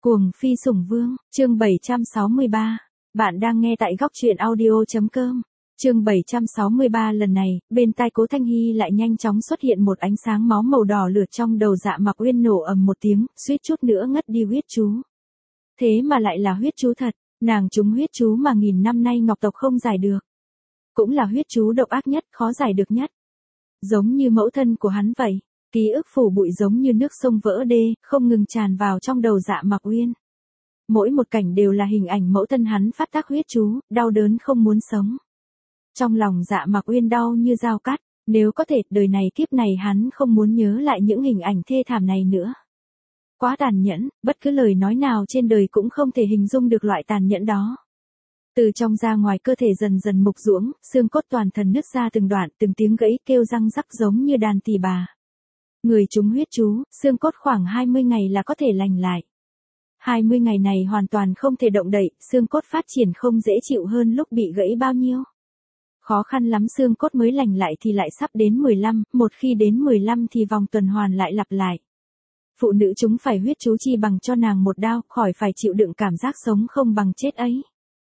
Cuồng phi sủng vương, chương 763. Bạn đang nghe tại góc truyện audio.com. Chương 763 lần này, bên tai Cố Thanh Hy lại nhanh chóng xuất hiện một ánh sáng máu màu đỏ lửa trong đầu Dạ Mặc Uyên nổ ầm một tiếng, suýt chút nữa ngất đi huyết chú. Thế mà lại là huyết chú thật, nàng trúng huyết chú mà nghìn năm nay Ngọc tộc không giải được. Cũng là huyết chú độc ác nhất, khó giải được nhất. Giống như mẫu thân của hắn vậy. Ký ức phủ bụi giống như nước sông vỡ đê, không ngừng tràn vào trong đầu Dạ Mặc Uyên. Mỗi một cảnh đều là hình ảnh mẫu thân hắn phát tác huyết chú, đau đớn không muốn sống. Trong lòng Dạ Mặc Uyên đau như dao cắt, nếu có thể, đời này kiếp này hắn không muốn nhớ lại những hình ảnh thê thảm này nữa. Quá tàn nhẫn, bất cứ lời nói nào trên đời cũng không thể hình dung được loại tàn nhẫn đó. Từ trong ra ngoài cơ thể dần dần mục ruỗng, xương cốt toàn thân nứt ra từng đoạn, từng tiếng gãy kêu răng rắc giống như đàn tỳ bà. Người trúng huyết chú, xương cốt khoảng 20 ngày là có thể lành lại. 20 ngày này hoàn toàn không thể động đậy, xương cốt phát triển không dễ chịu hơn lúc bị gãy bao nhiêu. Khó khăn lắm xương cốt mới lành lại thì lại sắp đến 15, một khi đến 15 thì vòng tuần hoàn lại lặp lại. Phụ nữ chúng phải huyết chú chi bằng cho nàng một đao, khỏi phải chịu đựng cảm giác sống không bằng chết ấy.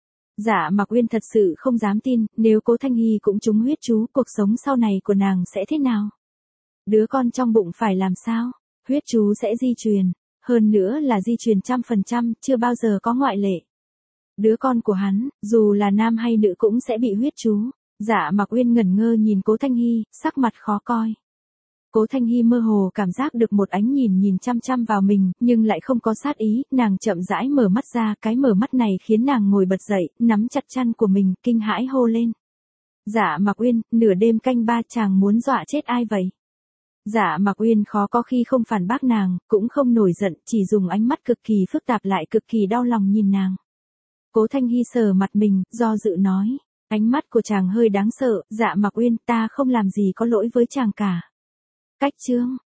Dạ Mặc Uyên thật sự không dám tin, nếu Cố Thanh Hy cũng trúng huyết chú, cuộc sống sau này của nàng sẽ thế nào? Đứa con trong bụng phải làm sao? Huyết chú sẽ di truyền, hơn nữa là di truyền 100%, chưa bao giờ có ngoại lệ. Đứa con của hắn, dù là nam hay nữ cũng sẽ bị huyết chú. Dạ Mặc Uyên ngẩn ngơ nhìn Cố Thanh Hy, sắc mặt khó coi. Cố Thanh Hy mơ hồ cảm giác được một ánh nhìn chăm chăm vào mình, nhưng lại không có sát ý, nàng chậm rãi mở mắt ra, cái mở mắt này khiến nàng ngồi bật dậy, nắm chặt chăn của mình, kinh hãi hô lên. Dạ Mặc Uyên, nửa đêm canh ba chàng muốn dọa chết ai vậy? Dạ Mặc Uyên khó có khi không phản bác nàng, cũng không nổi giận, chỉ dùng ánh mắt cực kỳ phức tạp lại cực kỳ đau lòng nhìn nàng. Cố Thanh Hy sờ mặt mình, do dự nói, ánh mắt của chàng hơi đáng sợ, Dạ Mặc Uyên, ta không làm gì có lỗi với chàng cả. Cách chương,